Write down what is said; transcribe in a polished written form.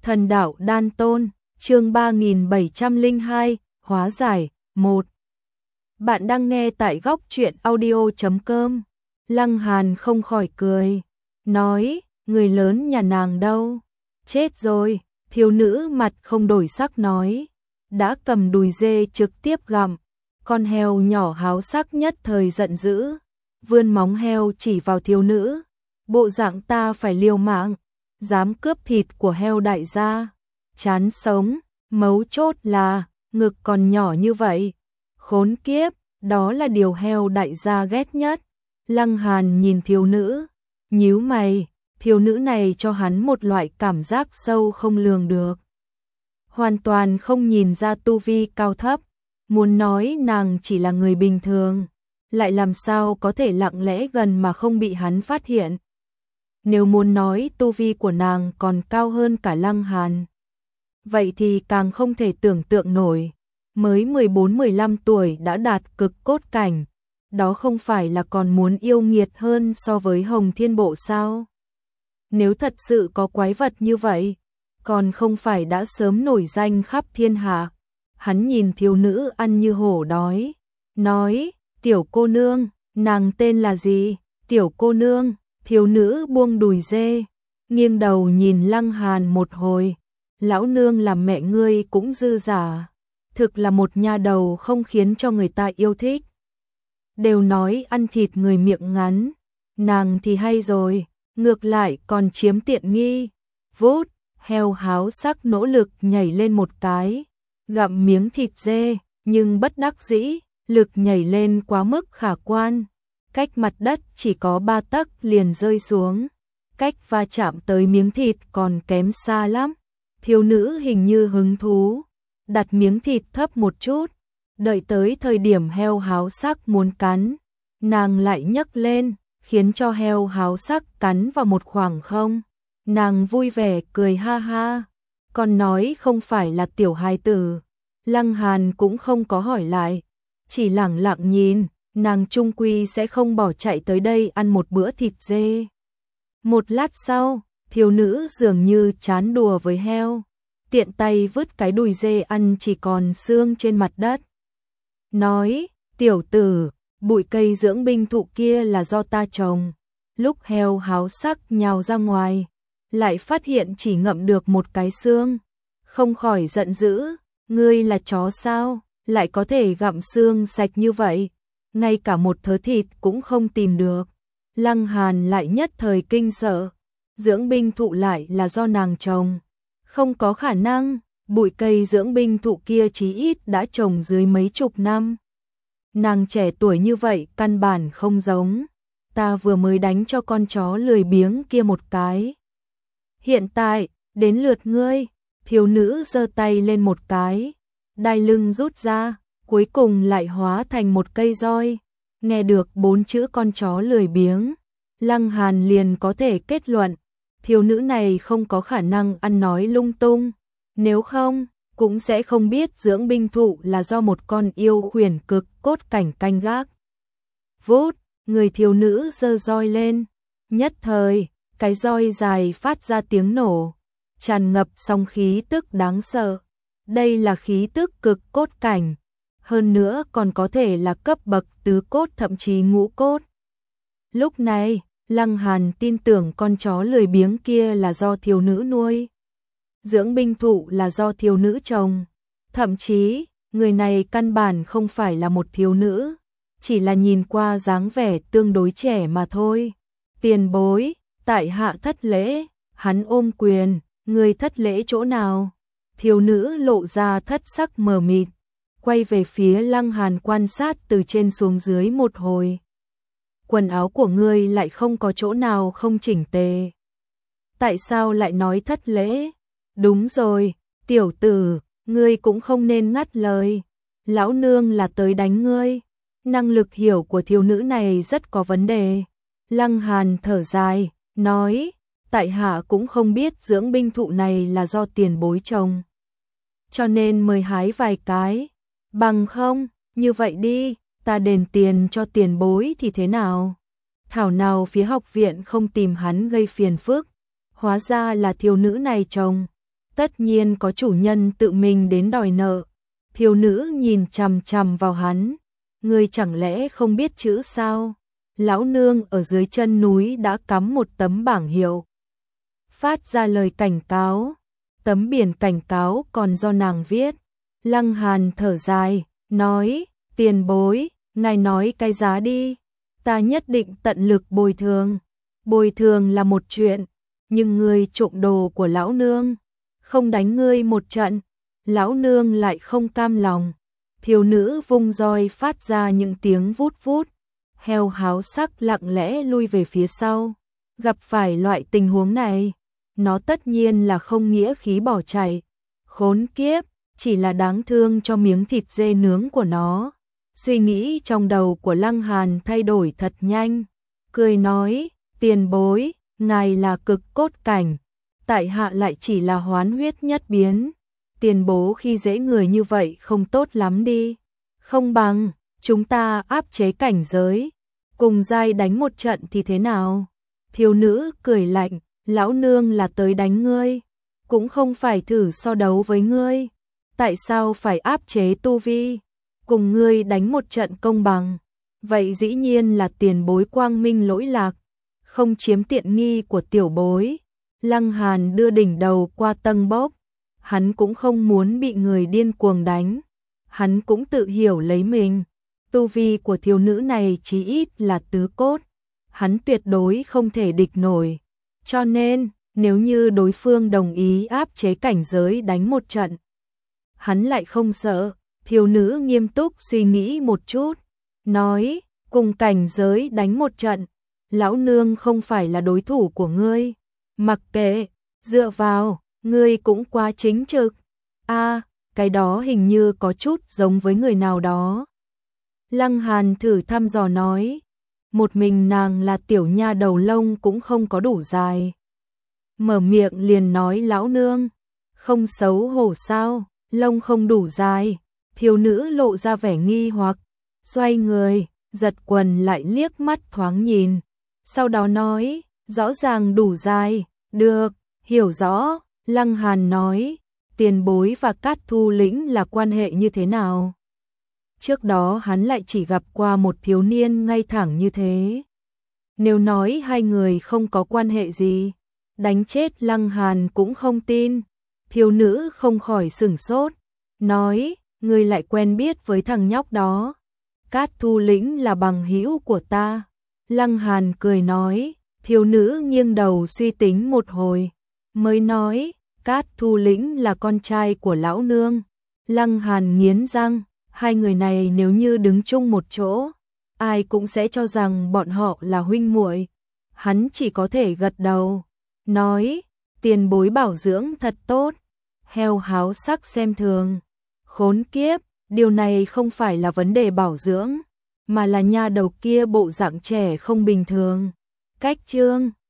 Thần đạo đan tôn, chương 3702, hóa giải, 1. Bạn đang nghe tại góc truyện audio.com. Lăng Hàn không khỏi cười, nói, người lớn nhà nàng đâu? Chết rồi, thiếu nữ mặt không đổi sắc nói, đã cầm đùi dê trực tiếp gặm. Con heo nhỏ háo sắc nhất thời giận dữ, vươn móng heo chỉ vào thiếu nữ, bộ dạng ta phải liều mạng, dám cướp thịt của heo đại gia, chán sống, mấu chốt là, ngực còn nhỏ như vậy, khốn kiếp, đó là điều heo đại gia ghét nhất. Lăng Hàn nhìn thiếu nữ, nhíu mày, thiếu nữ này cho hắn một loại cảm giác sâu không lường được. Hoàn toàn không nhìn ra tu vi cao thấp, muốn nói nàng chỉ là người bình thường, lại làm sao có thể lặng lẽ gần mà không bị hắn phát hiện. Nếu muốn nói tu vi của nàng còn cao hơn cả Lăng Hàn, vậy thì càng không thể tưởng tượng nổi, mới 14-15 tuổi đã đạt cực cốt cảnh, đó không phải là còn muốn yêu nghiệt hơn so với Hồng Thiên Bộ sao? Nếu thật sự có quái vật như vậy, còn không phải đã sớm nổi danh khắp thiên hạ. Hắn nhìn thiếu nữ ăn như hổ đói, nói, tiểu cô nương, nàng tên là gì? Tiểu cô nương, thiếu nữ buông đùi dê, nghiêng đầu nhìn Lăng Hàn một hồi, lão nương làm mẹ ngươi cũng dư giả, thực là một nha đầu không khiến cho người ta yêu thích. Đều nói ăn thịt người miệng ngắn, nàng thì hay rồi, ngược lại còn chiếm tiện nghi. Vút, heo háo sắc nỗ lực nhảy lên một cái, gặm miếng thịt dê, nhưng bất đắc dĩ, lực nhảy lên quá mức khả quan, cách mặt đất chỉ có 3 tấc liền rơi xuống, cách va chạm tới miếng thịt còn kém xa lắm. Thiếu nữ hình như hứng thú, đặt miếng thịt thấp một chút, đợi tới thời điểm heo háo sắc muốn cắn, nàng lại nhấc lên, khiến cho heo háo sắc cắn vào một khoảng không. Nàng vui vẻ cười ha ha, còn nói không phải là tiểu hài tử. Lăng Hàn cũng không có hỏi lại, chỉ lẳng lặng nhìn, nàng chung quy sẽ không bỏ chạy tới đây ăn một bữa thịt dê. Một lát sau, thiếu nữ dường như chán đùa với heo, tiện tay vứt cái đùi dê ăn chỉ còn xương trên mặt đất. Nói, tiểu tử, bụi cây dưỡng binh thụ kia là do ta trồng. Lúc heo háo sắc nhào ra ngoài, lại phát hiện chỉ ngậm được một cái xương, không khỏi giận dữ, ngươi là chó sao, lại có thể gặm xương sạch như vậy, ngay cả một thớ thịt cũng không tìm được. Lăng Hàn lại nhất thời kinh sợ, dưỡng binh thụ lại là do nàng trồng, không có khả năng, bụi cây dưỡng binh thụ kia chí ít đã trồng dưới mấy chục năm. Nàng trẻ tuổi như vậy căn bản không giống, ta vừa mới đánh cho con chó lười biếng kia một cái. Hiện tại, đến lượt ngươi, thiếu nữ giơ tay lên một cái, đai lưng rút ra, cuối cùng lại hóa thành một cây roi. Nghe được 4 chữ con chó lười biếng, Lăng Hàn liền có thể kết luận, thiếu nữ này không có khả năng ăn nói lung tung, nếu không, cũng sẽ không biết dưỡng binh thụ là do một con yêu khuyển cực cốt cảnh canh gác. Vút, người thiếu nữ giơ roi lên, nhất thời, cái roi dài phát ra tiếng nổ, tràn ngập sóng khí tức đáng sợ. Đây là khí tức cực cốt cảnh, hơn nữa còn có thể là cấp bậc tứ cốt thậm chí ngũ cốt. Lúc này, Lăng Hàn tin tưởng con chó lười biếng kia là do thiếu nữ nuôi, dưỡng binh thụ là do thiếu nữ trồng, thậm chí, người này căn bản không phải là một thiếu nữ, chỉ là nhìn qua dáng vẻ tương đối trẻ mà thôi. Tiền bối, tại hạ thất lễ. Hắn ôm quyền, người thất lễ chỗ nào? Thiếu nữ lộ ra thất sắc mờ mịt, quay về phía Lăng Hàn quan sát từ trên xuống dưới một hồi. Quần áo của ngươi lại không có chỗ nào không chỉnh tề. Tại sao lại nói thất lễ? Đúng rồi, tiểu tử, ngươi cũng không nên ngắt lời. Lão nương là tới đánh ngươi. Năng lực hiểu của thiếu nữ này rất có vấn đề. Lăng Hàn thở dài, nói, tại hạ cũng không biết dưỡng binh thụ này là do tiền bối trồng, cho nên mời hái vài cái. Bằng không, như vậy đi, ta đền tiền cho tiền bối thì thế nào? Thảo nào phía học viện không tìm hắn gây phiền phức, hóa ra là thiếu nữ này trồng. tất nhiên có chủ nhân tự mình đến đòi nợ. Thiếu nữ nhìn chằm chằm vào hắn, ngươi chẳng lẽ không biết chữ sao? Lão nương ở dưới chân núi đã cắm một tấm bảng hiệu, phát ra lời cảnh cáo. Tấm biển cảnh cáo còn do nàng viết. Lăng Hàn thở dài, nói, tiền bối, ngài nói cái giá đi, ta nhất định tận lực bồi thường. Bồi thường là một chuyện, nhưng ngươi trộm đồ của lão nương, không đánh ngươi một trận, lão nương lại không cam lòng. Thiếu nữ vung roi phát ra những tiếng vút vút, heo háo sắc lặng lẽ lui về phía sau. Gặp phải loại tình huống này, nó tất nhiên là không nghĩa khí bỏ chạy. Khốn kiếp, chỉ là đáng thương cho miếng thịt dê nướng của nó. Suy nghĩ trong đầu của Lăng Hàn thay đổi thật nhanh, cười nói, tiền bối, ngài là cực cốt cảnh, tại hạ lại chỉ là hoán huyết nhất biến. Tiền bố khi dễ người như vậy không tốt lắm đi, không bằng chúng ta áp chế cảnh giới, cùng giai đánh một trận thì thế nào? Thiếu nữ cười lạnh, lão nương là tới đánh ngươi, cũng không phải thử so đấu với ngươi. Tại sao phải áp chế tu vi? Cùng ngươi đánh một trận công bằng. Vậy dĩ nhiên là tiền bối quang minh lỗi lạc, không chiếm tiện nghi của tiểu bối. Lăng Hàn đưa đỉnh đầu qua tầng bốc, hắn cũng không muốn bị người điên cuồng đánh. Hắn cũng tự hiểu lấy mình, tu vi của thiếu nữ này chí ít là tứ cốt, hắn tuyệt đối không thể địch nổi. Cho nên, nếu như đối phương đồng ý áp chế cảnh giới đánh một trận, hắn lại không sợ. Thiếu nữ nghiêm túc suy nghĩ một chút, nói, cùng cảnh giới đánh một trận, lão nương không phải là đối thủ của ngươi. Mặc kệ, dựa vào, ngươi cũng quá chính trực. Cái đó hình như có chút giống với người nào đó. Lăng Hàn thử thăm dò nói, một mình nàng là tiểu nha đầu lông cũng không có đủ dài. Mở miệng liền nói lão nương, không xấu hổ sao, lông không đủ dài. Thiếu nữ lộ ra vẻ nghi hoặc, xoay người, giật quần lại liếc mắt thoáng nhìn. Sau đó nói, rõ ràng đủ dài, được, hiểu rõ. Lăng Hàn nói, tiền bối và Cát Thu Lĩnh là quan hệ như thế nào? Trước đó hắn lại chỉ gặp qua một thiếu niên ngay thẳng như thế. Nếu nói hai người không có quan hệ gì, đánh chết Lăng Hàn cũng không tin. Thiếu nữ không khỏi sửng sốt, nói, ngươi lại quen biết với thằng nhóc đó. Cát Thu Lĩnh là bằng hữu của ta. Lăng Hàn cười nói, thiếu nữ nghiêng đầu suy tính một hồi, mới nói, Cát Thu Lĩnh là con trai của lão nương. Lăng Hàn nghiến răng, hai người này nếu như đứng chung một chỗ, ai cũng sẽ cho rằng bọn họ là huynh muội. Hắn chỉ có thể gật đầu, nói, tiền bối bảo dưỡng thật tốt. Heo háo sắc xem thường, khốn kiếp, điều này không phải là vấn đề bảo dưỡng, mà là nha đầu kia bộ dạng trẻ không bình thường. Cách chương